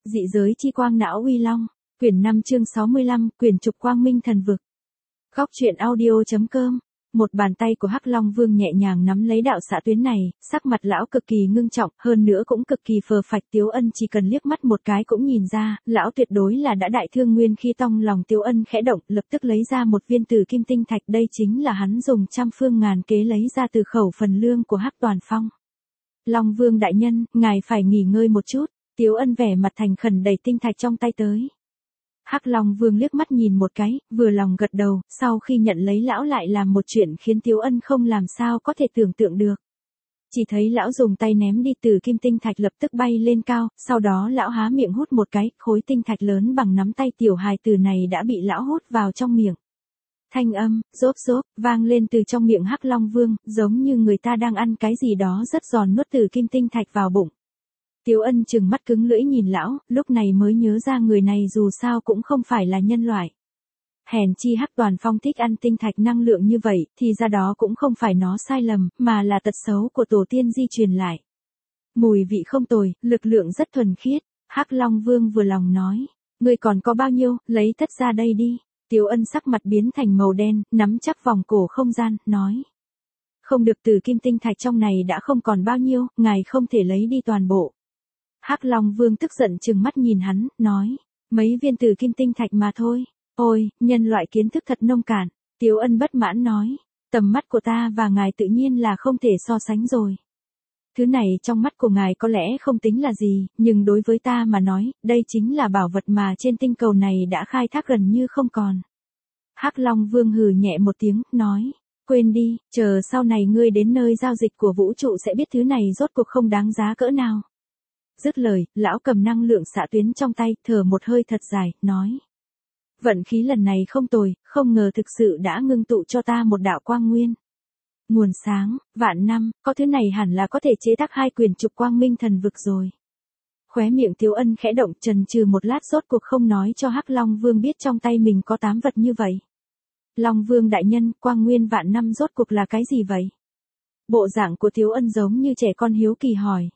Dị giới chi quang não uy long. Quyển 5 chương 65, quyển trục quang minh thần vực. Góc truyện audio.com. Một bàn tay của Hắc Long Vương nhẹ nhàng nắm lấy đạo xạ tuyến này, sắc mặt lão cực kỳ ngưng trọng, hơn nữa cũng cực kỳ phờ phạch. Tiếu Ân chỉ cần liếc mắt một cái cũng nhìn ra, lão tuyệt đối là đã đại thương nguyên khi trong lòng Tiếu Ân khẽ động, lập tức lấy ra một viên tử kim tinh thạch, đây chính là hắn dùng trăm phương ngàn kế lấy ra từ khẩu phần lương của Hắc Toàn Phong. Long Vương đại nhân, ngài phải nghỉ ngơi một chút. Tiếu Ân vẻ mặt thành khẩn đẩy tinh thạch trong tay tới. Hắc Long Vương liếc mắt nhìn một cái, vừa lòng gật đầu, sau khi nhận lấy lão lại làm một chuyện khiến Tiếu Ân không làm sao có thể tưởng tượng được. Chỉ thấy lão dùng tay ném đi từ kim tinh thạch lập tức bay lên cao, sau đó lão há miệng hút một cái, khối tinh thạch lớn bằng nắm tay tiểu hài tử này đã bị lão hút vào trong miệng. Thanh âm, rốp rốp, vang lên từ trong miệng Hắc Long Vương, giống như người ta đang ăn cái gì đó rất giòn nuốt từ kim tinh thạch vào bụng. Tiếu Ân trừng mắt cứng lưỡi nhìn lão, lúc này mới nhớ ra người này dù sao cũng không phải là nhân loại. Hèn chi Hắc Toàn Phong thích ăn tinh thạch năng lượng như vậy, thì ra đó cũng không phải nó sai lầm, mà là tật xấu của tổ tiên di truyền lại. Mùi vị không tồi, lực lượng rất thuần khiết. Hắc Long Vương vừa lòng nói, ngươi còn có bao nhiêu, lấy tất ra đây đi. Tiếu Ân sắc mặt biến thành màu đen, nắm chắc vòng cổ không gian, nói. Không được, từ kim tinh thạch trong này đã không còn bao nhiêu, ngài không thể lấy đi toàn bộ. Hắc Long Vương tức giận trừng mắt nhìn hắn, nói, mấy viên tử kim tinh thạch mà thôi. Ôi, nhân loại kiến thức thật nông cạn. Tiếu Ân bất mãn nói, tầm mắt của ta và ngài tự nhiên là không thể so sánh rồi. Thứ này trong mắt của ngài có lẽ không tính là gì, nhưng đối với ta mà nói, đây chính là bảo vật mà trên tinh cầu này đã khai thác gần như không còn. Hắc Long Vương hừ nhẹ một tiếng, nói, quên đi, chờ sau này ngươi đến nơi giao dịch của vũ trụ sẽ biết thứ này rốt cuộc không đáng giá cỡ nào. Dứt lời, lão cầm năng lượng xạ tuyến trong tay, thở một hơi thật dài, nói. Vận khí lần này không tồi, không ngờ thực sự đã ngưng tụ cho ta một đạo quang nguyên. Nguồn sáng, vạn năm, có thứ này hẳn là có thể chế tác hai quyển trục quang minh thần vực rồi. Khóe miệng Tiếu Ân khẽ động, chần chừ một lát rốt cuộc không nói cho Hắc Long Vương biết trong tay mình có 8 vật như vậy. Long Vương đại nhân, quang nguyên vạn năm rốt cuộc là cái gì vậy? Bộ dạng của Tiếu Ân giống như trẻ con hiếu kỳ hỏi.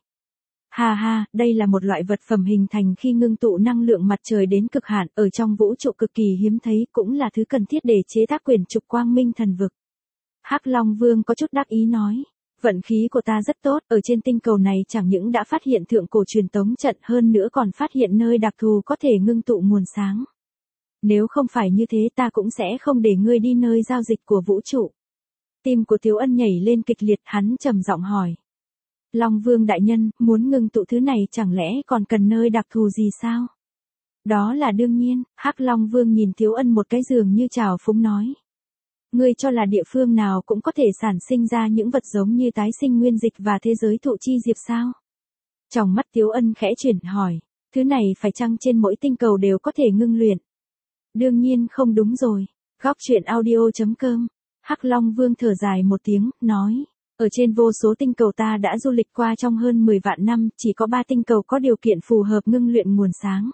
Ha ha, đây là một loại vật phẩm hình thành khi ngưng tụ năng lượng mặt trời đến cực hạn, ở trong vũ trụ cực kỳ hiếm thấy, cũng là thứ cần thiết để chế tác quyển trục quang minh thần vực. Hắc Long Vương có chút đắc ý nói, vận khí của ta rất tốt, ở trên tinh cầu này chẳng những đã phát hiện thượng cổ truyền tống trận, hơn nữa còn phát hiện nơi đặc thù có thể ngưng tụ nguồn sáng. Nếu không phải như thế ta cũng sẽ không để ngươi đi nơi giao dịch của vũ trụ. Tim của Tiếu Ân nhảy lên kịch liệt, hắn trầm giọng hỏi. Long Vương đại nhân, muốn ngưng tụ thứ này chẳng lẽ còn cần nơi đặc thù gì sao? Đó là đương nhiên. Hắc Long Vương nhìn Tiếu Ân một cái dường như trào phúng nói. Ngươi cho là địa phương nào cũng có thể sản sinh ra những vật giống như tái sinh nguyên dịch và thế giới thụ chi diệp sao? Trong mắt Tiếu Ân khẽ chuyển hỏi, thứ này phải chăng trên mỗi tinh cầu đều có thể ngưng luyện? Đương nhiên không đúng rồi. Góc truyện audio.com. Hắc Long Vương thở dài một tiếng, nói. Ở trên vô số tinh cầu ta đã du lịch qua trong hơn 10 vạn năm, chỉ có 3 tinh cầu có điều kiện phù hợp ngưng luyện nguồn sáng.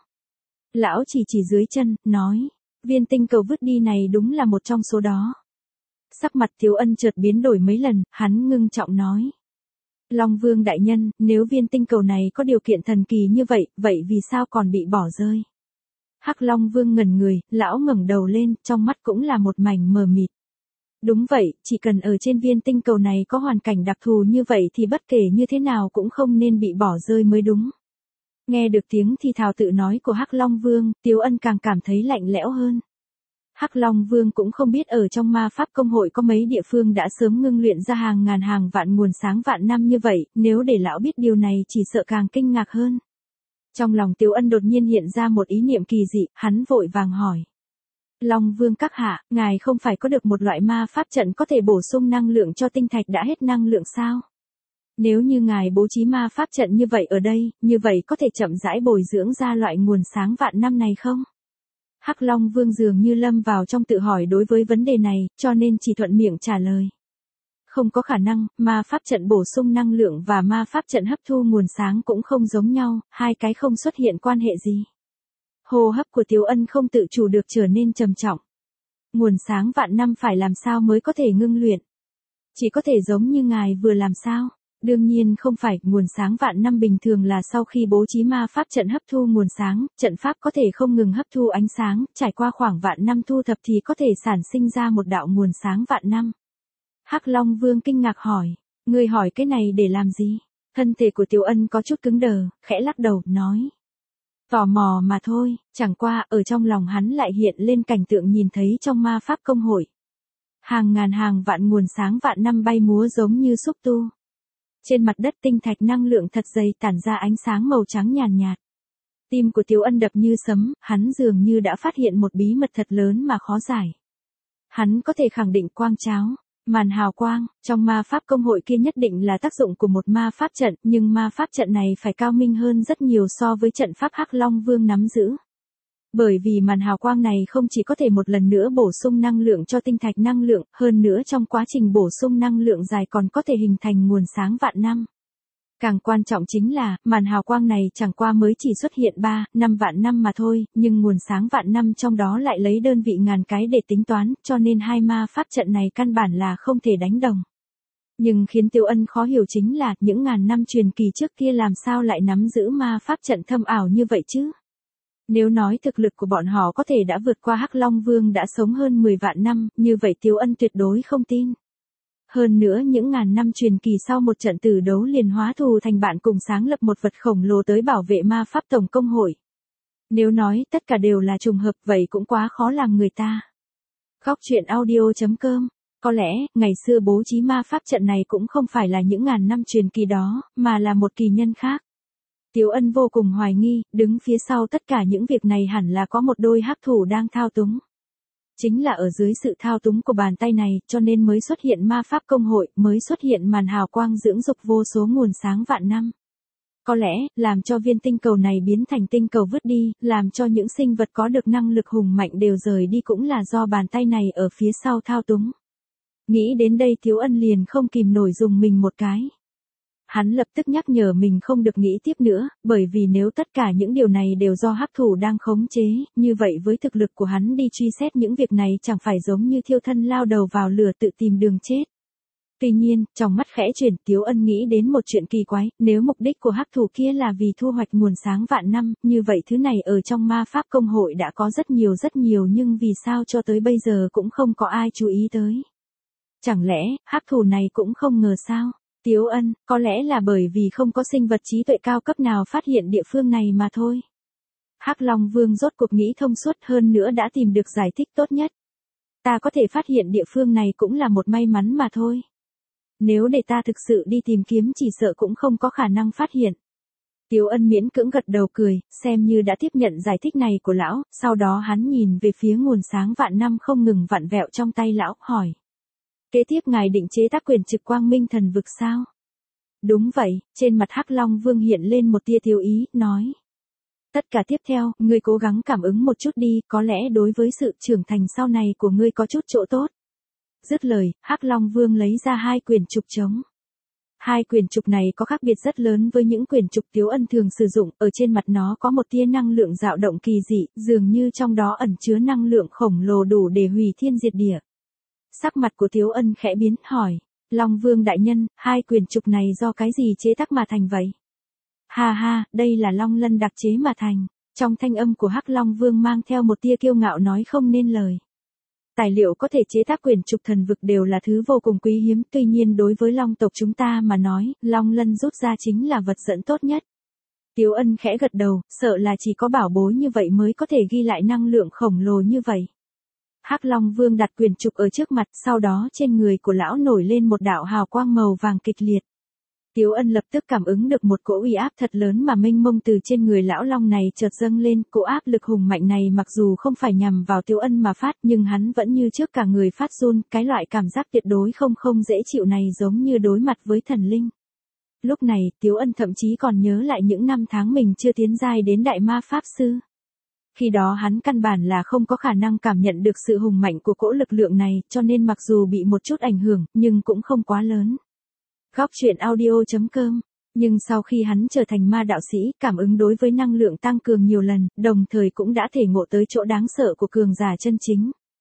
Lão chỉ dưới chân, nói, viên tinh cầu vứt đi này đúng là một trong số đó. Sắc mặt Tiếu Ân chợt biến đổi mấy lần, hắn ngưng trọng nói. Long Vương đại nhân, nếu viên tinh cầu này có điều kiện thần kỳ như vậy, vậy vì sao còn bị bỏ rơi? Hắc Long Vương ngẩn người, lão ngẩng đầu lên, trong mắt cũng là một mảnh mờ mịt. Đúng vậy, chỉ cần ở trên viên tinh cầu này có hoàn cảnh đặc thù như vậy thì bất kể như thế nào cũng không nên bị bỏ rơi mới đúng. Nghe được tiếng thì thào tự nói của Hắc Long Vương, Tiếu Ân càng cảm thấy lạnh lẽo hơn. Hắc Long Vương cũng không biết ở trong ma pháp công hội có mấy địa phương đã sớm ngưng luyện ra hàng ngàn hàng vạn nguồn sáng vạn năm như vậy, nếu để lão biết điều này chỉ sợ càng kinh ngạc hơn. Trong lòng Tiếu Ân đột nhiên hiện ra một ý niệm kỳ dị, hắn vội vàng hỏi. Long Vương các hạ, ngài không phải có được một loại ma pháp trận có thể bổ sung năng lượng cho tinh thạch đã hết năng lượng sao? Nếu như ngài bố trí ma pháp trận như vậy ở đây, như vậy có thể chậm rãi bồi dưỡng ra loại nguồn sáng vạn năm này không? Hắc Long Vương dường như lâm vào trong tự hỏi đối với vấn đề này, cho nên chỉ thuận miệng trả lời. Không có khả năng, ma pháp trận bổ sung năng lượng và ma pháp trận hấp thu nguồn sáng cũng không giống nhau, hai cái không xuất hiện quan hệ gì. Hô hấp của Tiếu Ân không tự chủ được trở nên trầm trọng. Nguồn sáng vạn năm phải làm sao mới có thể ngưng luyện? Chỉ có thể giống như ngài vừa làm sao? Đương nhiên không phải, nguồn sáng vạn năm bình thường là sau khi bố trí ma pháp trận hấp thu nguồn sáng, trận pháp có thể không ngừng hấp thu ánh sáng, trải qua khoảng vạn năm thu thập thì có thể sản sinh ra một đạo nguồn sáng vạn năm. Hắc Long Vương kinh ngạc hỏi, ngươi hỏi cái này để làm gì? Thân thể của Tiếu Ân có chút cứng đờ, khẽ lắc đầu, nói. Tò mò mà thôi, chẳng qua ở trong lòng hắn lại hiện lên cảnh tượng nhìn thấy trong ma pháp công hội. Hàng ngàn hàng vạn nguồn sáng vạn năm bay múa giống như xúc tu. Trên mặt đất tinh thạch năng lượng thật dày tản ra ánh sáng màu trắng nhàn nhạt. Tim của Tiếu Ân đập như sấm, hắn dường như đã phát hiện một bí mật thật lớn mà khó giải. Hắn có thể khẳng định quang cháo, màn hào quang, trong ma pháp công hội kia nhất định là tác dụng của một ma pháp trận, nhưng ma pháp trận này phải cao minh hơn rất nhiều so với trận pháp Hắc Long Vương nắm giữ. Bởi vì màn hào quang này không chỉ có thể một lần nữa bổ sung năng lượng cho tinh thạch năng lượng, hơn nữa trong quá trình bổ sung năng lượng dài còn có thể hình thành nguồn sáng vạn năm. Càng quan trọng chính là, màn hào quang này chẳng qua mới chỉ xuất hiện 3, 5 vạn năm mà thôi, nhưng nguồn sáng vạn năm trong đó lại lấy đơn vị ngàn cái để tính toán, cho nên hai ma pháp trận này căn bản là không thể đánh đồng. Nhưng khiến Tiếu Ân khó hiểu chính là, những ngàn năm truyền kỳ trước kia làm sao lại nắm giữ ma pháp trận thâm ảo như vậy chứ? Nếu nói thực lực của bọn họ có thể đã vượt qua Hắc Long Vương đã sống hơn 10 vạn năm, như vậy Tiếu Ân tuyệt đối không tin. Hơn nữa những ngàn năm truyền kỳ sau một trận tử đấu liền hóa thù thành bạn cùng sáng lập một vật khổng lồ tới bảo vệ ma pháp tổng công hội. Nếu nói tất cả đều là trùng hợp vậy cũng quá khó làm người ta. Góc truyện audio.com. Có lẽ, ngày xưa bố trí ma pháp trận này cũng không phải là những ngàn năm truyền kỳ đó, mà là một kỳ nhân khác. Tiếu Ân vô cùng hoài nghi, đứng phía sau tất cả những việc này hẳn là có một đôi hắc thủ đang thao túng. Chính là ở dưới sự thao túng của bàn tay này, cho nên mới xuất hiện ma pháp công hội, mới xuất hiện màn hào quang dưỡng dục vô số nguồn sáng vạn năm. Có lẽ, làm cho viên tinh cầu này biến thành tinh cầu vứt đi, làm cho những sinh vật có được năng lực hùng mạnh đều rời đi cũng là do bàn tay này ở phía sau thao túng. Nghĩ đến đây Tiếu Ân liền không kìm nổi dùng mình một cái. Hắn lập tức nhắc nhở mình không được nghĩ tiếp nữa, bởi vì nếu tất cả những điều này đều do hắc thủ đang khống chế, như vậy với thực lực của hắn đi truy xét những việc này chẳng phải giống như thiêu thân lao đầu vào lửa tự tìm đường chết. Tuy nhiên, trong mắt khẽ chuyển, Tiếu Ân nghĩ đến một chuyện kỳ quái, nếu mục đích của hắc thủ kia là vì thu hoạch nguồn sáng vạn năm, như vậy thứ này ở trong ma pháp công hội đã có rất nhiều nhưng vì sao cho tới bây giờ cũng không có ai chú ý tới. Chẳng lẽ, hắc thủ này cũng không ngờ sao? Tiếu Ân, có lẽ là bởi vì không có sinh vật trí tuệ cao cấp nào phát hiện địa phương này mà thôi. Hắc Long Vương rốt cuộc nghĩ thông suốt hơn nữa đã tìm được giải thích tốt nhất. Ta có thể phát hiện địa phương này cũng là một may mắn mà thôi. Nếu để ta thực sự đi tìm kiếm chỉ sợ cũng không có khả năng phát hiện. Tiếu Ân miễn cưỡng gật đầu cười, xem như đã tiếp nhận giải thích này của lão, sau đó hắn nhìn về phía nguồn sáng vạn năm không ngừng vặn vẹo trong tay lão, hỏi. Kế tiếp ngài định chế tác quyền trực quang minh thần vực sao? Đúng vậy, trên mặt Hắc Long Vương hiện lên một tia thiếu ý, nói. Tất cả tiếp theo, ngươi cố gắng cảm ứng một chút đi, có lẽ đối với sự trưởng thành sau này của ngươi có chút chỗ tốt. Dứt lời, Hắc Long Vương lấy ra hai quyền trục trống. Hai quyền trục này có khác biệt rất lớn với những quyền trục Tiếu Ân thường sử dụng, ở trên mặt nó có một tia năng lượng dao động kỳ dị, dường như trong đó ẩn chứa năng lượng khổng lồ đủ để hủy thiên diệt địa. Sắc mặt của Tiếu Ân khẽ biến, hỏi, Long Vương đại nhân, hai quyền trục này do cái gì chế tác mà thành vậy? Ha ha, đây là long lân đặc chế mà thành. Trong thanh âm của Hắc Long Vương mang theo một tia kiêu ngạo nói không nên lời. Tài liệu có thể chế tác quyền trục thần vực đều là thứ vô cùng quý hiếm, tuy nhiên đối với long tộc chúng ta mà nói, long lân rút ra chính là vật dẫn tốt nhất. Tiếu Ân khẽ gật đầu, sợ là chỉ có bảo bối như vậy mới có thể ghi lại năng lượng khổng lồ như vậy. Hắc Long Vương đặt quyền trục ở trước mặt, sau đó trên người của lão nổi lên một đạo hào quang màu vàng kịch liệt. Tiếu Ân lập tức cảm ứng được một cỗ uy áp thật lớn mà mênh mông từ trên người lão long này chợt dâng lên, cỗ áp lực hùng mạnh này mặc dù không phải nhằm vào Tiếu Ân mà phát, nhưng hắn vẫn như trước cả người phát run, cái loại cảm giác tuyệt đối không dễ chịu này giống như đối mặt với thần linh. Lúc này, Tiếu Ân thậm chí còn nhớ lại những năm tháng mình chưa tiến giai đến đại ma pháp sư. Khi đó hắn căn bản là không có khả năng cảm nhận được sự hùng mạnh của cỗ lực lượng này, cho nên mặc dù bị một chút ảnh hưởng, nhưng cũng không quá lớn. Góc truyện audio.com. Nhưng sau khi hắn trở thành ma đạo sĩ, cảm ứng đối với năng lượng tăng cường nhiều lần, đồng thời cũng đã thể ngộ tới chỗ đáng sợ của cường giả chân chính.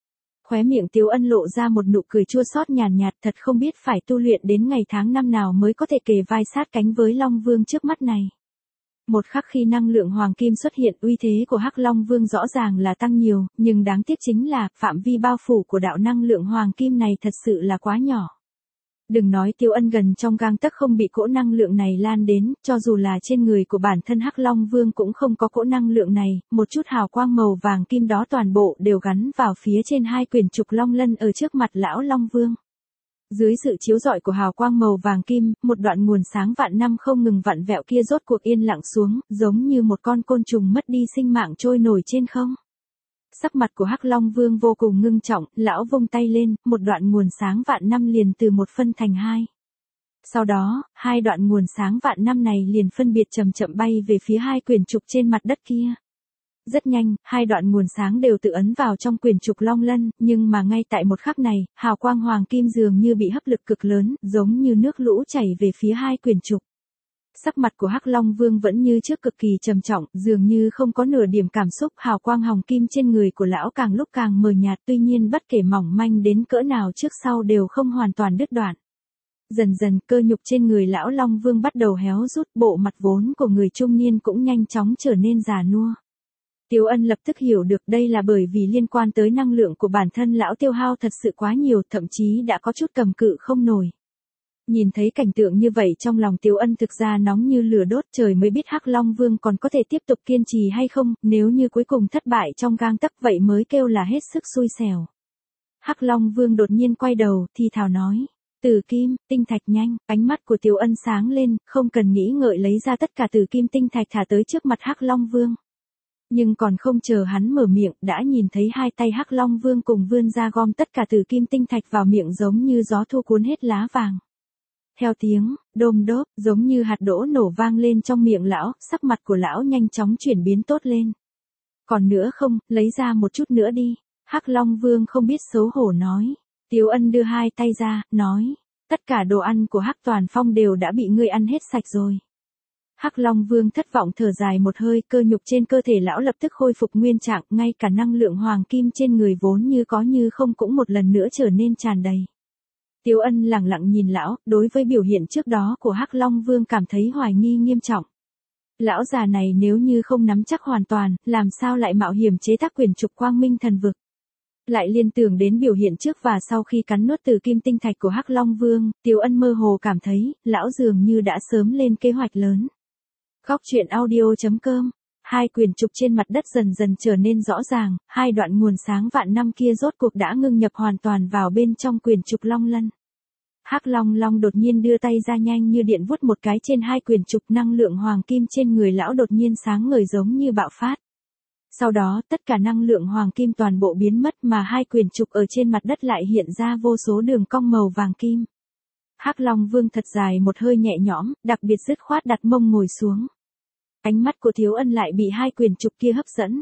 Khóe miệng Tiếu Ân lộ ra một nụ cười chua xót nhàn nhạt, thật không biết phải tu luyện đến ngày tháng năm nào mới có thể kề vai sát cánh với Long Vương trước mắt này. Một khắc khi năng lượng hoàng kim xuất hiện, uy thế của Hắc Long Vương rõ ràng là tăng nhiều, nhưng đáng tiếc chính là phạm vi bao phủ của đạo năng lượng hoàng kim này thật sự là quá nhỏ. Đừng nói Tiếu Ân gần trong gang tấc không bị cỗ năng lượng này lan đến, cho dù là trên người của bản thân Hắc Long Vương cũng không có cỗ năng lượng này, một chút hào quang màu vàng kim đó toàn bộ đều gắn vào phía trên hai quyển trục long lân ở trước mặt lão Long Vương. Dưới sự chiếu rọi của hào quang màu vàng kim, một đoạn nguồn sáng vạn năm không ngừng vặn vẹo kia rốt cuộc yên lặng xuống, giống như một con côn trùng mất đi sinh mạng trôi nổi trên không. Sắc mặt của Hắc Long Vương vô cùng ngưng trọng, lão vung tay lên, một đoạn nguồn sáng vạn năm liền từ một phân thành hai. Sau đó, hai đoạn nguồn sáng vạn năm này liền phân biệt chậm chậm bay về phía hai quyển trục trên mặt đất kia. Rất nhanh, hai đoạn nguồn sáng đều tự ấn vào trong quyển trục long lân, nhưng mà ngay tại một khắc này, hào quang hoàng kim dường như bị hấp lực cực lớn, giống như nước lũ chảy về phía hai quyển trục. Sắc mặt của Hắc Long Vương vẫn như trước cực kỳ trầm trọng, dường như không có nửa điểm cảm xúc, hào quang hồng kim trên người của lão càng lúc càng mờ nhạt, tuy nhiên bất kể mỏng manh đến cỡ nào trước sau đều không hoàn toàn đứt đoạn. Dần dần cơ nhục trên người lão Long Vương bắt đầu héo rút, bộ mặt vốn của người trung niên cũng nhanh chóng trở nên già nua. Tiếu Ân lập tức hiểu được đây là bởi vì liên quan tới năng lượng của bản thân lão tiêu hao thật sự quá nhiều, thậm chí đã có chút cầm cự không nổi. Nhìn thấy cảnh tượng như vậy trong lòng Tiếu Ân thực ra nóng như lửa đốt, trời mới biết Hắc Long Vương còn có thể tiếp tục kiên trì hay không, nếu như cuối cùng thất bại trong gang tấc vậy mới kêu là hết sức xui xẻo. Hắc Long Vương đột nhiên quay đầu, thì thào nói, tử kim, tinh thạch nhanh, ánh mắt của Tiếu Ân sáng lên, không cần nghĩ ngợi lấy ra tất cả tử kim tinh thạch thả tới trước mặt Hắc Long Vương. Nhưng còn không chờ hắn mở miệng, đã nhìn thấy hai tay Hắc Long Vương cùng vươn ra gom tất cả tử kim tinh thạch vào miệng giống như gió thu cuốn hết lá vàng. Theo tiếng, đôm đốp, giống như hạt đỗ nổ vang lên trong miệng lão, sắc mặt của lão nhanh chóng chuyển biến tốt lên. Còn nữa không, lấy ra một chút nữa đi. Hắc Long Vương không biết xấu hổ nói. Tiếu Ân đưa hai tay ra, nói, tất cả đồ ăn của Hắc Toàn Phong đều đã bị ngươi ăn hết sạch rồi. Hắc Long Vương thất vọng thở dài một hơi, cơ nhục trên cơ thể lão lập tức khôi phục nguyên trạng, ngay cả năng lượng hoàng kim trên người vốn như có như không cũng một lần nữa trở nên tràn đầy. Tiếu Ân lặng lặng nhìn lão, đối với biểu hiện trước đó của Hắc Long Vương cảm thấy hoài nghi nghiêm trọng. Lão già này nếu như không nắm chắc hoàn toàn, làm sao lại mạo hiểm chế tác quyển trục quang minh thần vực. Lại liên tưởng đến biểu hiện trước và sau khi cắn nuốt từ kim tinh thạch của Hắc Long Vương, Tiếu Ân mơ hồ cảm thấy, lão dường như đã sớm lên kế hoạch lớn. Góc truyện audio.com. Hai quyển trục trên mặt đất dần dần trở nên rõ ràng, hai đoạn nguồn sáng vạn năm kia rốt cuộc đã ngưng nhập hoàn toàn vào bên trong quyển trục long lân. Hắc Long Long đột nhiên đưa tay ra nhanh như điện vuốt một cái trên hai quyển trục, năng lượng hoàng kim trên người lão đột nhiên sáng ngời giống như bạo phát. Sau đó, tất cả năng lượng hoàng kim toàn bộ biến mất mà hai quyển trục ở trên mặt đất lại hiện ra vô số đường cong màu vàng kim. Hắc Long Vương thật dài một hơi nhẹ nhõm, đặc biệt dứt khoát đặt mông ngồi xuống. Ánh mắt của Tiếu Ân lại bị hai quyển trục kia hấp dẫn.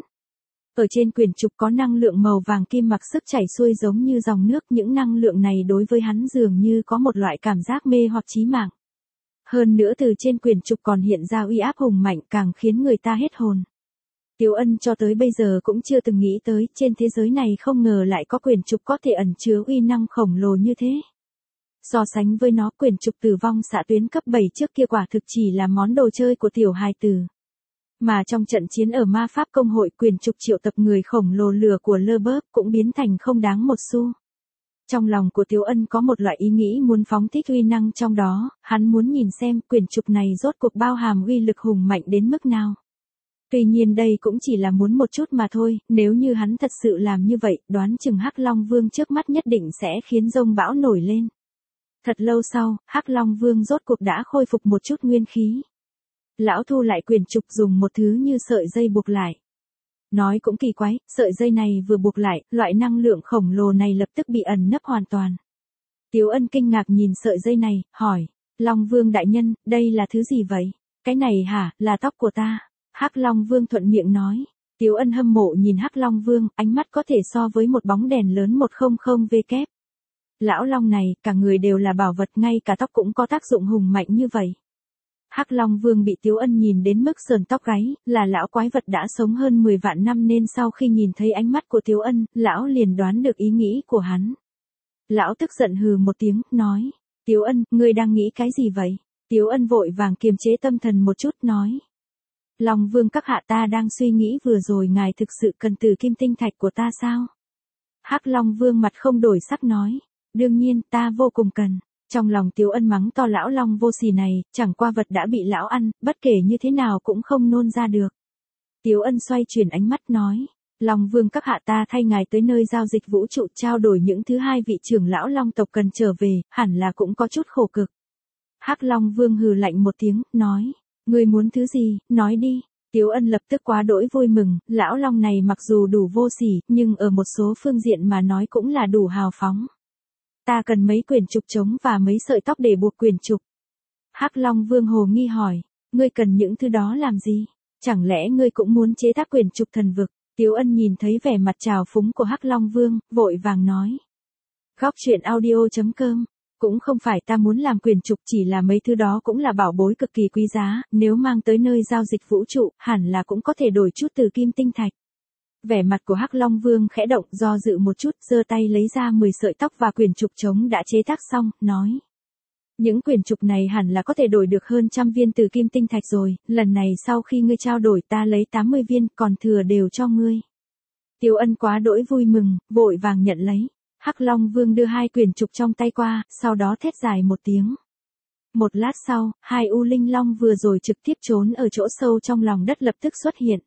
Ở trên quyển trục có năng lượng màu vàng kim mặc sức chảy xuôi giống như dòng nước, những năng lượng này đối với hắn dường như có một loại cảm giác mê hoặc chí mạng. Hơn nữa từ trên quyển trục còn hiện ra uy áp hùng mạnh càng khiến người ta hết hồn. Tiếu Ân cho tới bây giờ cũng chưa từng nghĩ tới trên thế giới này không ngờ lại có quyển trục có thể ẩn chứa uy năng khổng lồ như thế. So sánh với nó, quyển trục tử vong xạ tuyến cấp 7 trước kia quả thực chỉ là món đồ chơi của tiểu hài tử. Mà trong trận chiến ở ma pháp công hội, quyển trục triệu tập người khổng lồ lửa của Lơ cũng biến thành không đáng một xu. Trong lòng của Tiếu Ân có một loại ý nghĩ muốn phóng thích uy năng trong đó, hắn muốn nhìn xem quyển trục này rốt cuộc bao hàm uy lực hùng mạnh đến mức nào. Tuy nhiên đây cũng chỉ là muốn một chút mà thôi, nếu như hắn thật sự làm như vậy, đoán chừng Hắc Long Vương trước mắt nhất định sẽ khiến dông bão nổi lên. Thật lâu sau, Hắc Long Vương rốt cuộc đã khôi phục một chút nguyên khí. Lão thu lại quyển trục dùng một thứ như sợi dây buộc lại. Nói cũng kỳ quái, sợi dây này vừa buộc lại, loại năng lượng khổng lồ này lập tức bị ẩn nấp hoàn toàn. Tiếu Ân kinh ngạc nhìn sợi dây này, hỏi, Long Vương đại nhân, đây là thứ gì vậy? Cái này hả, là tóc của ta. Hắc Long Vương thuận miệng nói. Tiếu Ân hâm mộ nhìn Hắc Long Vương, ánh mắt có thể so với một bóng đèn lớn 100W. Lão Long này, cả người đều là bảo vật, ngay cả tóc cũng có tác dụng hùng mạnh như vậy. Hắc Long Vương bị Tiếu Ân nhìn đến mức sờn tóc gáy, là lão quái vật đã sống hơn 10 vạn năm nên sau khi nhìn thấy ánh mắt của Tiếu Ân, lão liền đoán được ý nghĩ của hắn. Lão tức giận hừ một tiếng, nói, Tiếu Ân, ngươi đang nghĩ cái gì vậy? Tiếu Ân vội vàng kiềm chế tâm thần một chút, nói. Long Vương các hạ, ta đang suy nghĩ vừa rồi ngài thực sự cần từ kim tinh thạch của ta sao? Hắc Long Vương mặt không đổi sắc nói, đương nhiên, ta vô cùng cần. Trong lòng Tiếu Ân mắng to lão long vô sỉ này, chẳng qua vật đã bị lão ăn, bất kể như thế nào cũng không nôn ra được. Tiếu Ân xoay chuyển ánh mắt nói, Long Vương các hạ, ta thay ngài tới nơi giao dịch vũ trụ trao đổi những thứ hai vị trưởng lão long tộc cần trở về, hẳn là cũng có chút khổ cực. Hắc Long Vương hừ lạnh một tiếng, nói, ngươi muốn thứ gì, nói đi. Tiếu Ân lập tức quá đỗi vui mừng, lão long này mặc dù đủ vô sỉ, nhưng ở một số phương diện mà nói cũng là đủ hào phóng. Ta cần mấy quyển trục trống và mấy sợi tóc để buộc quyển trục. Hắc Long Vương hồ nghi hỏi, ngươi cần những thứ đó làm gì? Chẳng lẽ ngươi cũng muốn chế tác quyển trục thần vực? Tiếu Ân nhìn thấy vẻ mặt trào phúng của Hắc Long Vương, vội vàng nói. Góc truyện audio.com. Cũng không phải ta muốn làm quyển trục, chỉ là mấy thứ đó cũng là bảo bối cực kỳ quý giá, nếu mang tới nơi giao dịch vũ trụ, hẳn là cũng có thể đổi chút từ kim tinh thạch. Vẻ mặt của Hắc Long Vương khẽ động, do dự một chút, giơ tay lấy ra 10 sợi tóc và quyển trục trống đã chế tác xong, nói. Những quyển trục này hẳn là có thể đổi được hơn 100 viên từ kim tinh thạch rồi, lần này sau khi ngươi trao đổi ta lấy 80 viên, còn thừa đều cho ngươi. Tiếu Ân quá đỗi vui mừng, vội vàng nhận lấy. Hắc Long Vương đưa hai quyển trục trong tay qua, sau đó thét dài một tiếng. Một lát sau, hai U Linh Long vừa rồi trực tiếp trốn ở chỗ sâu trong lòng đất lập tức xuất hiện.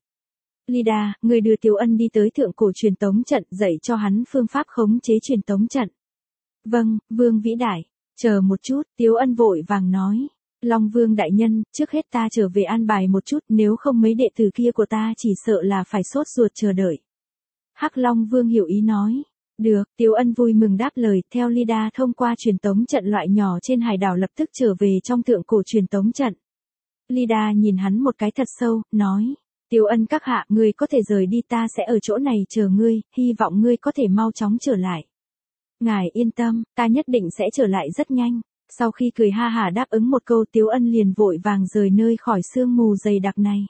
Lida, người đưa Tiếu Ân đi tới thượng cổ truyền tống trận, dạy cho hắn phương pháp khống chế truyền tống trận. Vâng, Vương vĩ đại. Chờ một chút, Tiếu Ân vội vàng nói. Long Vương đại nhân, trước hết ta trở về an bài một chút, nếu không mấy đệ tử kia của ta chỉ sợ là phải sốt ruột chờ đợi. Hắc Long Vương hiểu ý nói. Được, Tiếu Ân vui mừng đáp lời, theo Lida thông qua truyền tống trận loại nhỏ trên hải đảo lập tức trở về trong thượng cổ truyền tống trận. Lida nhìn hắn một cái thật sâu, nói. Tiếu Ân các hạ, ngươi có thể rời đi, ta sẽ ở chỗ này chờ ngươi, hy vọng ngươi có thể mau chóng trở lại. Ngài yên tâm, ta nhất định sẽ trở lại rất nhanh. Sau khi cười ha hả đáp ứng một câu, Tiếu Ân liền vội vàng rời nơi khỏi sương mù dày đặc này.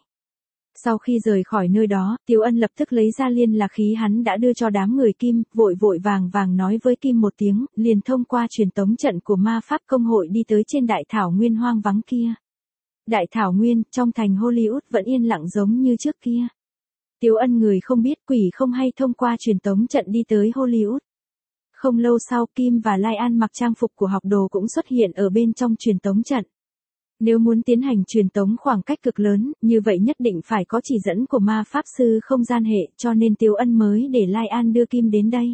Sau khi rời khỏi nơi đó, Tiếu Ân lập tức lấy ra liên lạc khí hắn đã đưa cho đám người Kim, vội vàng nói với Kim một tiếng, liền thông qua truyền tống trận của ma pháp công hội đi tới trên đại thảo nguyên hoang vắng kia. Đại thảo nguyên, trong thành Hollywood vẫn yên lặng giống như trước kia. Tiếu Ân người không biết quỷ không hay thông qua truyền tống trận đi tới Hollywood. Không lâu sau, Kim và Lai An mặc trang phục của học đồ cũng xuất hiện ở bên trong truyền tống trận. Nếu muốn tiến hành truyền tống khoảng cách cực lớn, như vậy nhất định phải có chỉ dẫn của ma pháp sư không gian hệ, cho nên Tiếu Ân mới để Lai An đưa Kim đến đây.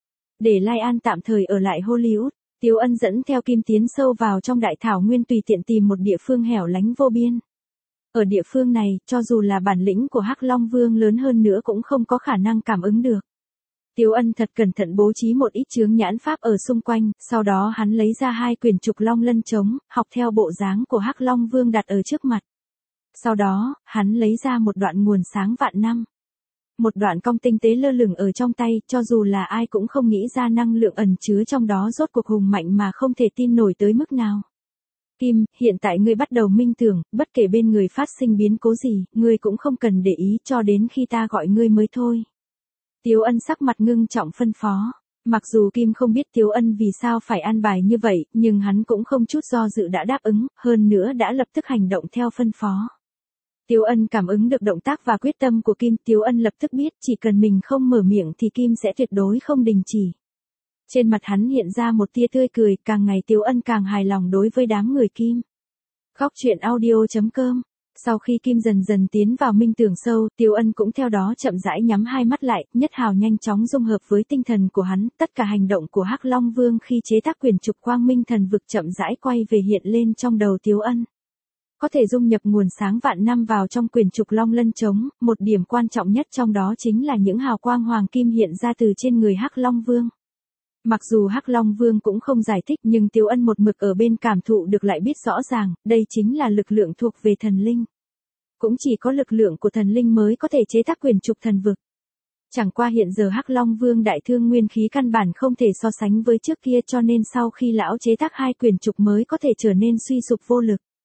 Để Lai An tạm thời ở lại Hollywood, Tiếu Ân dẫn theo Kim tiến sâu vào trong đại thảo nguyên tùy tiện tìm một địa phương hẻo lánh vô biên. Ở địa phương này, cho dù là bản lĩnh của Hắc Long Vương lớn hơn nữa cũng không có khả năng cảm ứng được. Tiếu Ân thật cẩn thận bố trí một ít chướng nhãn pháp ở xung quanh, sau đó hắn lấy ra hai quyển trục long lân trống, học theo bộ dáng của Hắc Long Vương đặt ở trước mặt. Sau đó, hắn lấy ra một đoạn nguồn sáng vạn năm. Một đoạn cong tinh tế lơ lửng ở trong tay, cho dù là ai cũng không nghĩ ra năng lượng ẩn chứa trong đó rốt cuộc hùng mạnh mà không thể tin nổi tới mức nào. Kim, hiện tại ngươi bắt đầu minh tưởng, bất kể bên người phát sinh biến cố gì, ngươi cũng không cần để ý cho đến khi ta gọi ngươi mới thôi. Tiếu Ân sắc mặt ngưng trọng phân phó. Mặc dù Kim không biết Tiếu Ân vì sao phải an bài như vậy, nhưng hắn cũng không chút do dự đã đáp ứng, hơn nữa đã lập tức hành động theo phân phó. Tiếu Ân cảm ứng được động tác và quyết tâm của Kim, Tiếu Ân lập tức biết chỉ cần mình không mở miệng thì Kim sẽ tuyệt đối không đình chỉ. Trên mặt hắn hiện ra một tia tươi cười, càng ngày Tiếu Ân càng hài lòng đối với đám người Kim. Góc truyện audio.com. Sau khi Kim dần dần tiến vào minh tưởng sâu, Tiếu Ân cũng theo đó chậm rãi nhắm hai mắt lại, nhất hào nhanh chóng dung hợp với tinh thần của hắn, tất cả hành động của Hắc Long Vương khi chế tác quyển trục quang minh thần vực chậm rãi quay về hiện lên trong đầu Tiếu Ân. Có thể dung nhập nguồn sáng vạn năm vào trong quyển trục long lân trống, một điểm quan trọng nhất trong đó chính là những hào quang hoàng kim hiện ra từ trên người Hắc Long Vương. Mặc dù Hắc Long Vương cũng không giải thích nhưng Tiếu Ân một mực ở bên cảm thụ được lại biết rõ ràng, đây chính là lực lượng thuộc về thần linh. Cũng chỉ có lực lượng của thần linh mới có thể chế tác quyển trục thần vực. Chẳng qua hiện giờ Hắc Long Vương đại thương nguyên khí căn bản không thể so sánh với trước kia cho nên sau khi lão chế tác hai quyển trục mới có thể trở nên suy sụp vô lực.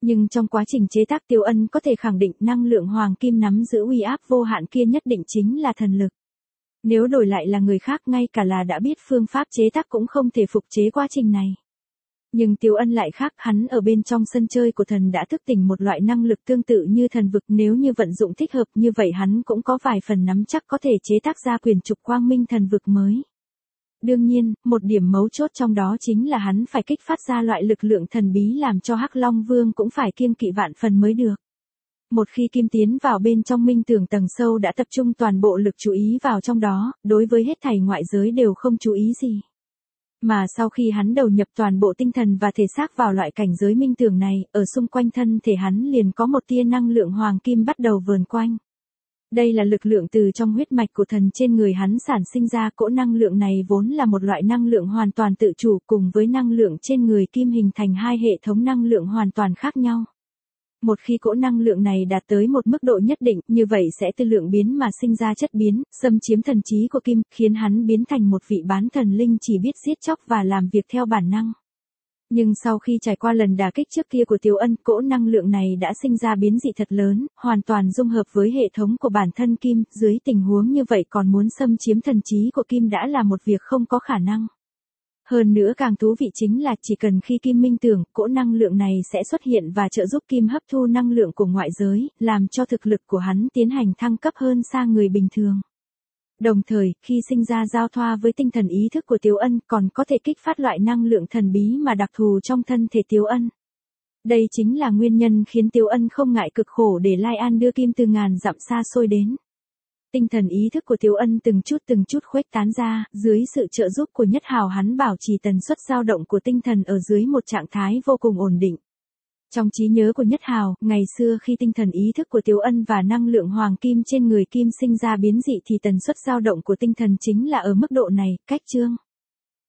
Nhưng trong quá trình chế tác Tiếu Ân có thể khẳng định năng lượng hoàng kim nắm giữ uy áp vô hạn kia nhất định chính là thần lực. Nếu đổi lại là người khác ngay cả là đã biết phương pháp chế tác cũng không thể phục chế quá trình này. Nhưng Tiếu Ân lại khác, hắn ở bên trong sân chơi của thần đã thức tỉnh một loại năng lực tương tự như thần vực, nếu như vận dụng thích hợp như vậy hắn cũng có vài phần nắm chắc có thể chế tác ra quyền trục quang minh thần vực mới. Đương nhiên, một điểm mấu chốt trong đó chính là hắn phải kích phát ra loại lực lượng thần bí làm cho Hắc Long Vương cũng phải kiêng kỵ vạn phần mới được. Một khi kim tiến vào bên trong minh tường tầng sâu đã tập trung toàn bộ lực chú ý vào trong đó, đối với hết thảy ngoại giới đều không chú ý gì. Mà sau khi hắn đầu nhập toàn bộ tinh thần và thể xác vào loại cảnh giới minh tường này, ở xung quanh thân thể hắn liền có một tia năng lượng hoàng kim bắt đầu vờn quanh. Đây là lực lượng từ trong huyết mạch của thần trên người hắn sản sinh ra, cỗ năng lượng này vốn là một loại năng lượng hoàn toàn tự chủ cùng với năng lượng trên người kim hình thành hai hệ thống năng lượng hoàn toàn khác nhau. Một khi cỗ năng lượng này đạt tới một mức độ nhất định, như vậy sẽ từ lượng biến mà sinh ra chất biến, xâm chiếm thần trí của kim, khiến hắn biến thành một vị bán thần linh chỉ biết giết chóc và làm việc theo bản năng. Nhưng sau khi trải qua lần đả kích trước kia của Tiếu Ân, cỗ năng lượng này đã sinh ra biến dị thật lớn, hoàn toàn dung hợp với hệ thống của bản thân kim, dưới tình huống như vậy còn muốn xâm chiếm thần trí của kim đã là một việc không có khả năng. Hơn nữa càng thú vị chính là chỉ cần khi kim minh tưởng, cỗ năng lượng này sẽ xuất hiện và trợ giúp kim hấp thu năng lượng của ngoại giới, làm cho thực lực của hắn tiến hành thăng cấp hơn xa người bình thường. Đồng thời, khi sinh ra giao thoa với tinh thần ý thức của Tiếu Ân còn có thể kích phát loại năng lượng thần bí mà đặc thù trong thân thể Tiếu Ân. Đây chính là nguyên nhân khiến Tiếu Ân không ngại cực khổ để Lai An đưa kim từ ngàn dặm xa xôi đến. Tinh thần ý thức của Tiếu Ân từng chút khuếch tán ra, dưới sự trợ giúp của Nhất Hào hắn bảo trì tần suất dao động của tinh thần ở dưới một trạng thái vô cùng ổn định. Trong trí nhớ của Nhất Hào, ngày xưa khi tinh thần ý thức của Tiếu Ân và năng lượng hoàng kim trên người kim sinh ra biến dị thì tần suất dao động của tinh thần chính là ở mức độ này, cách chương.